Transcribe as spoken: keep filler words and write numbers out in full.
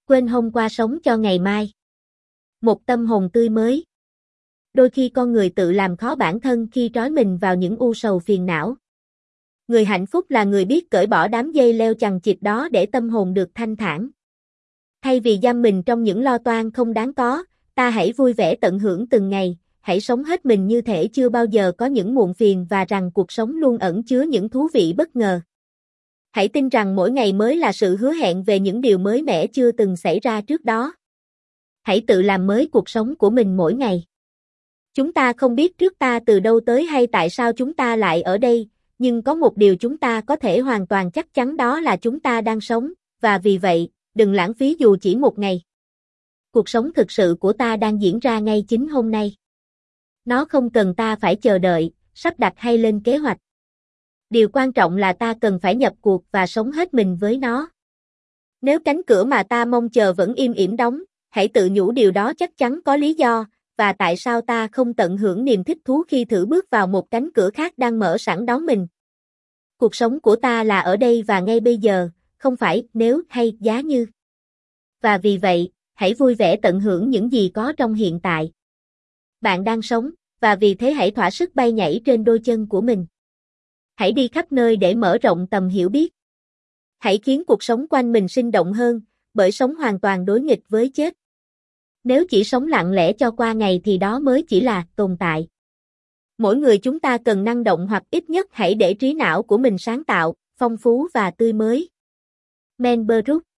Quên hôm qua sống cho ngày mai. Một tâm hồn tươi mới. Đôi khi con người tự làm khó bản thân khi trói mình vào những u sầu phiền não. Người hạnh phúc là người biết cởi bỏ đám dây leo chằng chịt đó để tâm hồn được thanh thản. Thay vì giam mình trong những lo toan không đáng có, ta hãy vui vẻ tận hưởng từng ngày, hãy sống hết mình như thể chưa bao giờ có những muộn phiền và rằng cuộc sống luôn ẩn chứa những thú vị bất ngờ. Hãy tin rằng mỗi ngày mới là sự hứa hẹn về những điều mới mẻ chưa từng xảy ra trước đó. Hãy tự làm mới cuộc sống của mình mỗi ngày. Chúng ta không biết trước ta từ đâu tới hay tại sao chúng ta lại ở đây, nhưng có một điều chúng ta có thể hoàn toàn chắc chắn, đó là chúng ta đang sống, và vì vậy, đừng lãng phí dù chỉ một ngày. Cuộc sống thực sự của ta đang diễn ra ngay chính hôm nay. Nó không cần ta phải chờ đợi, sắp đặt hay lên kế hoạch. Điều quan trọng là ta cần phải nhập cuộc và sống hết mình với nó. Nếu cánh cửa mà ta mong chờ vẫn im ỉm đóng, hãy tự nhủ điều đó chắc chắn có lý do, và tại sao ta không tận hưởng niềm thích thú khi thử bước vào một cánh cửa khác đang mở sẵn đón mình. Cuộc sống của ta là ở đây và ngay bây giờ, không phải nếu hay giá như. Và vì vậy, hãy vui vẻ tận hưởng những gì có trong hiện tại. Bạn đang sống, và vì thế hãy thỏa sức bay nhảy trên đôi chân của mình. Hãy đi khắp nơi để mở rộng tầm hiểu biết. Hãy khiến cuộc sống quanh mình sinh động hơn, bởi sống hoàn toàn đối nghịch với chết. Nếu chỉ sống lặng lẽ cho qua ngày thì đó mới chỉ là tồn tại. Mỗi người chúng ta cần năng động, hoặc ít nhất hãy để trí não của mình sáng tạo, phong phú và tươi mới. Men Beruk